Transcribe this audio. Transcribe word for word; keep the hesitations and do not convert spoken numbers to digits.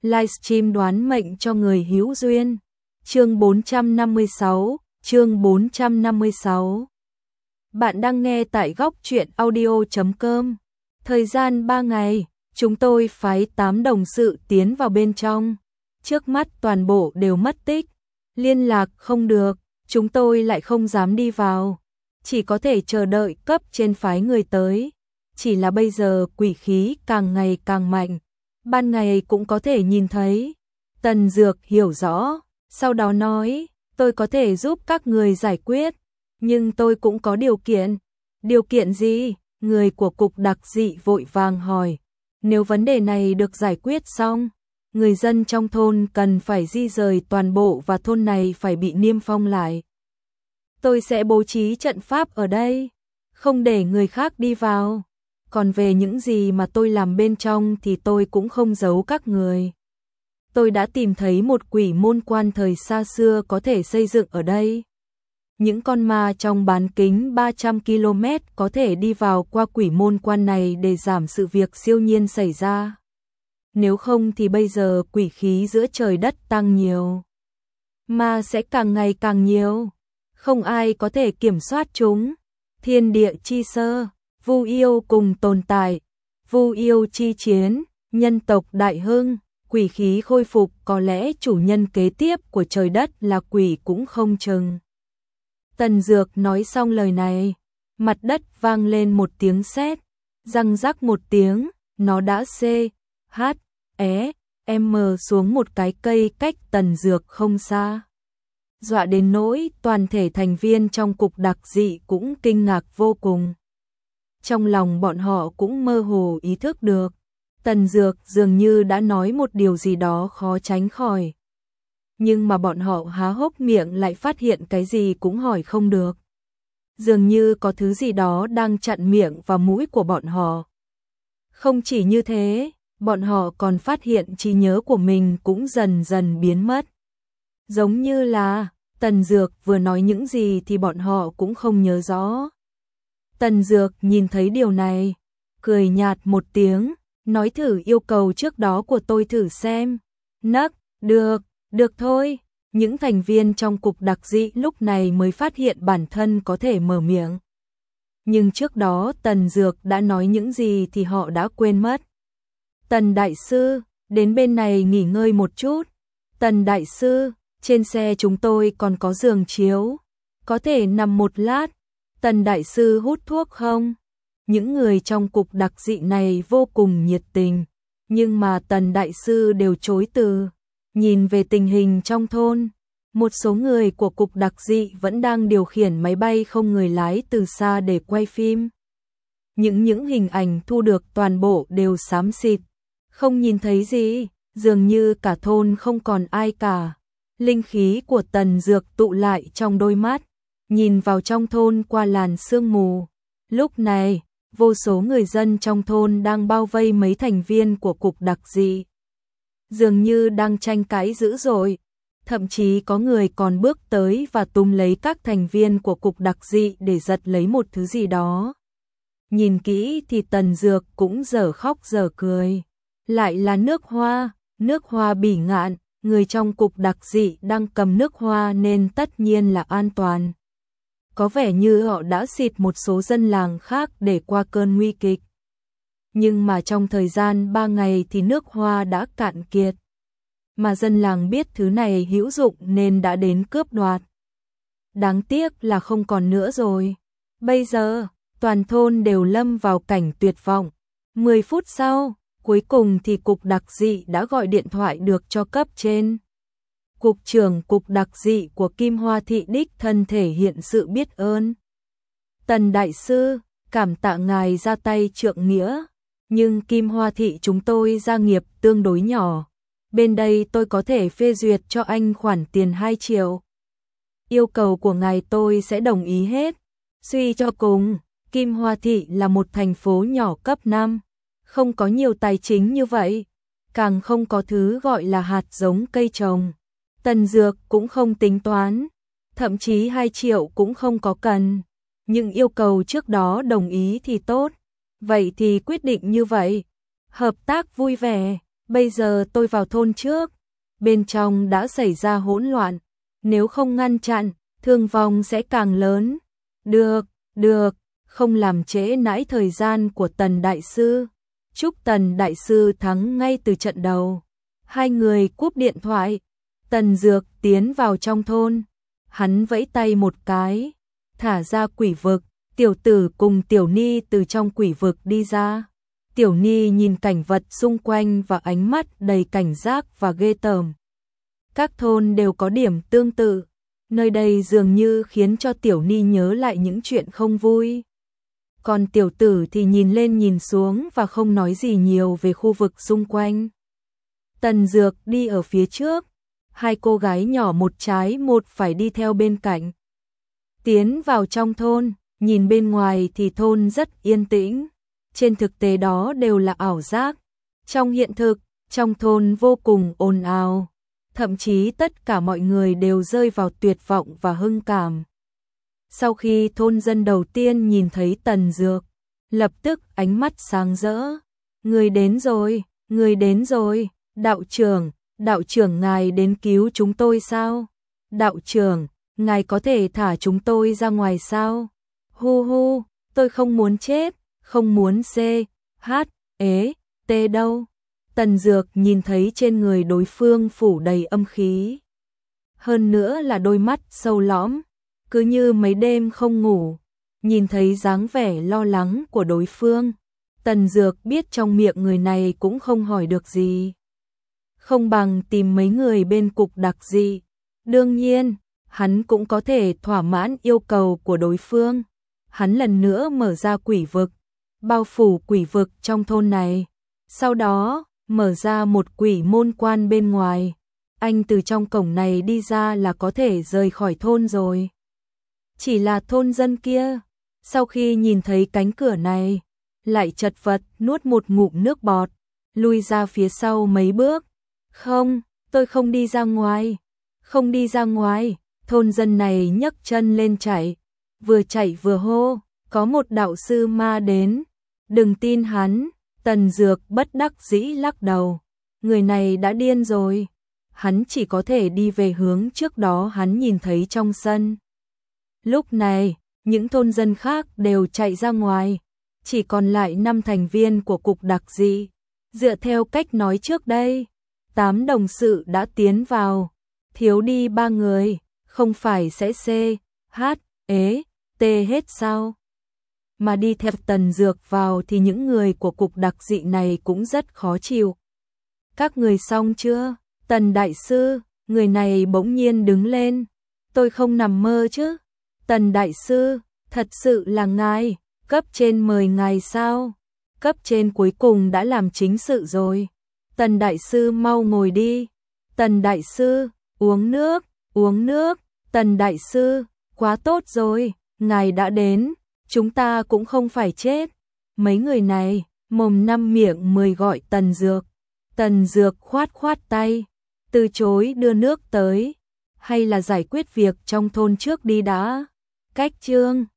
livestream đoán mệnh cho người hữu duyên. Chương bốn trăm năm mươi sáu, chương bốn trăm năm mươi sáu. Bạn đang nghe tại góc truyện audio chấm com. Thời gian ba ngày, chúng tôi phái tám đồng sự tiến vào bên trong. Trước mắt toàn bộ đều mất tích, liên lạc không được, chúng tôi lại không dám đi vào, chỉ có thể chờ đợi cấp trên phái người tới. Chỉ là bây giờ quỷ khí càng ngày càng mạnh, ban ngày cũng có thể nhìn thấy. Tần Dược hiểu rõ, sau đó nói, tôi có thể giúp các người giải quyết, nhưng tôi cũng có điều kiện. Điều kiện gì? Người của cục đặc dị vội vàng hỏi. Nếu vấn đề này được giải quyết xong, người dân trong thôn cần phải di rời toàn bộ và thôn này phải bị niêm phong lại. Tôi sẽ bố trí trận pháp ở đây, không để người khác đi vào. Còn về những gì mà tôi làm bên trong thì tôi cũng không giấu các người. Tôi đã tìm thấy một quỷ môn quan thời xa xưa có thể xây dựng ở đây. Những con ma trong bán kính ba trăm ki lô mét có thể đi vào qua quỷ môn quan này để giảm sự việc siêu nhiên xảy ra. Nếu không thì bây giờ quỷ khí giữa trời đất tăng nhiều, ma sẽ càng ngày càng nhiều, không ai có thể kiểm soát chúng. Thiên địa chi sơ, Vu yêu cùng tồn tại, Vu yêu chi chiến, nhân tộc đại hưng, quỷ khí khôi phục, có lẽ chủ nhân kế tiếp của trời đất là quỷ cũng không chừng. Tần Dược nói xong lời này, mặt đất vang lên một tiếng sét, răng rắc một tiếng, nó đã C, H, E, M xuống một cái cây cách Tần Dược không xa. Dọa đến nỗi toàn thể thành viên trong cục đặc dị cũng kinh ngạc vô cùng. Trong lòng bọn họ cũng mơ hồ ý thức được, Tần Dược dường như đã nói một điều gì đó khó tránh khỏi. Nhưng mà bọn họ há hốc miệng lại phát hiện cái gì cũng hỏi không được. Dường như có thứ gì đó đang chặn miệng và mũi của bọn họ. Không chỉ như thế, bọn họ còn phát hiện trí nhớ của mình cũng dần dần biến mất. Giống như là Tần Dược vừa nói những gì thì bọn họ cũng không nhớ rõ. Tần Dược nhìn thấy điều này, cười nhạt một tiếng, nói thử yêu cầu trước đó của tôi thử xem. Nấc, được, được thôi. Những thành viên trong cục đặc dị lúc này mới phát hiện bản thân có thể mở miệng. Nhưng trước đó Tần Dược đã nói những gì thì họ đã quên mất. Tần Đại Sư, đến bên này nghỉ ngơi một chút. Tần Đại Sư, trên xe chúng tôi còn có giường chiếu, có thể nằm một lát. Tần Đại Sư hút thuốc không? Những người trong cục đặc dị này vô cùng nhiệt tình, nhưng mà Tần Đại Sư đều chối từ. Nhìn về tình hình trong thôn, một số người của cục đặc dị vẫn đang điều khiển máy bay không người lái từ xa để quay phim. Những những hình ảnh thu được toàn bộ đều xám xịt, không nhìn thấy gì, dường như cả thôn không còn ai cả. Linh khí của Tần Dược tụ lại trong đôi mắt, nhìn vào trong thôn qua làn sương mù. Lúc này, vô số người dân trong thôn đang bao vây mấy thành viên của cục đặc dị. Dường như đang tranh cãi dữ dội, thậm chí có người còn bước tới và túm lấy các thành viên của cục đặc dị để giật lấy một thứ gì đó. Nhìn kỹ thì Tần Dược cũng dở khóc dở cười. Lại là nước hoa, nước hoa bỉ ngạn, người trong cục đặc dị đang cầm nước hoa nên tất nhiên là an toàn. Có vẻ như họ đã xịt một số dân làng khác để qua cơn nguy kịch. Nhưng mà trong thời gian ba ngày thì nước hoa đã cạn kiệt. Mà dân làng biết thứ này hữu dụng nên đã đến cướp đoạt. Đáng tiếc là không còn nữa rồi. Bây giờ, toàn thôn đều lâm vào cảnh tuyệt vọng. mười phút sau, cuối cùng thì cục đặc dị đã gọi điện thoại được cho cấp trên. Cục trưởng cục đặc dị của Kim Hoa Thị đích thân thể hiện sự biết ơn. Tần Đại Sư, cảm tạ ngài ra tay trượng nghĩa, nhưng Kim Hoa Thị chúng tôi gia nghiệp tương đối nhỏ. Bên đây tôi có thể phê duyệt cho anh khoản tiền hai triệu. Yêu cầu của ngài tôi sẽ đồng ý hết. Suy cho cùng, Kim Hoa Thị là một thành phố nhỏ cấp năm, không có nhiều tài chính như vậy, càng không có thứ gọi là hạt giống cây trồng. Tần Dược cũng không tính toán, thậm chí hai triệu cũng không có cần. Nhưng yêu cầu trước đó đồng ý thì tốt, vậy thì quyết định như vậy. Hợp tác vui vẻ, Bây giờ tôi vào thôn trước, bên trong đã xảy ra hỗn loạn, nếu không ngăn chặn, thương vong sẽ càng lớn. Được, được, không làm trễ nãi thời gian của Tần Đại Sư. Chúc Tần Đại Sư thắng ngay từ trận đầu. Hai người cúp điện thoại. Tần Dược tiến vào trong thôn. Hắn vẫy tay một cái, thả ra quỷ vực. Tiểu tử cùng Tiểu Ni từ trong quỷ vực đi ra. Tiểu Ni nhìn cảnh vật xung quanh và ánh mắt đầy cảnh giác và ghê tởm. Các thôn đều có điểm tương tự. Nơi đây dường như khiến cho Tiểu Ni nhớ lại những chuyện không vui. Còn tiểu tử thì nhìn lên nhìn xuống và không nói gì nhiều về khu vực xung quanh. Tần Dược đi ở phía trước, hai cô gái nhỏ một trái một phải đi theo bên cạnh. Tiến vào trong thôn, nhìn bên ngoài thì thôn rất yên tĩnh. Trên thực tế đó đều là ảo giác. Trong hiện thực, trong thôn vô cùng ồn ào. Thậm chí tất cả mọi người đều rơi vào tuyệt vọng và hưng cảm. Sau khi thôn dân đầu tiên nhìn thấy Tần Dược, lập tức ánh mắt sáng rỡ. Người đến rồi, người đến rồi, đạo trưởng, đạo trưởng ngài đến cứu chúng tôi sao? Đạo trưởng, ngài có thể thả chúng tôi ra ngoài sao? Hu hu, tôi không muốn chết, không muốn C, H, ế, T đâu. Tần Dược nhìn thấy trên người đối phương phủ đầy âm khí. Hơn nữa là đôi mắt sâu lõm, cứ như mấy đêm không ngủ. Nhìn thấy dáng vẻ lo lắng của đối phương, Tần Dược biết trong miệng người này cũng không hỏi được gì. Không bằng tìm mấy người bên cục đặc dị. Đương nhiên, hắn cũng có thể thỏa mãn yêu cầu của đối phương. Hắn lần nữa mở ra quỷ vực, bao phủ quỷ vực trong thôn này. Sau đó, mở ra một quỷ môn quan bên ngoài. Anh từ trong cổng này đi ra là có thể rời khỏi thôn rồi. Chỉ là thôn dân kia, sau khi nhìn thấy cánh cửa này, lại chật vật nuốt một ngụm nước bọt, lui ra phía sau mấy bước. Không, tôi không đi ra ngoài, không đi ra ngoài. Thôn dân này nhấc chân lên chạy, vừa chạy vừa hô, có một đạo sư ma đến, đừng tin hắn. Tần Dược bất đắc dĩ lắc đầu, người này đã điên rồi. Hắn chỉ có thể đi về hướng trước đó hắn nhìn thấy trong sân. Lúc này, những thôn dân khác đều chạy ra ngoài, chỉ còn lại năm thành viên của cục đặc dị. Dựa theo cách nói trước đây, tám đồng sự đã tiến vào, thiếu đi ba người, không phải sẽ C, H, ế, T hết sao? Mà đi theo Tần Dược vào thì những người của cục đặc dị này cũng rất khó chịu. Các người xong chưa? Tần Đại Sư, người này bỗng nhiên đứng lên. Tôi không nằm mơ chứ? Tần Đại Sư, thật sự là ngài, cấp trên mời ngài sao? Cấp trên cuối cùng đã làm chính sự rồi. Tần Đại Sư mau ngồi đi. Tần Đại Sư, uống nước, uống nước. Tần Đại Sư, quá tốt rồi, ngài đã đến, chúng ta cũng không phải chết. Mấy người này, mồm năm miệng mười gọi Tần Dược. Tần Dược khoát khoát tay, từ chối đưa nước tới. Hay là giải quyết việc trong thôn trước đi đã. Cách chương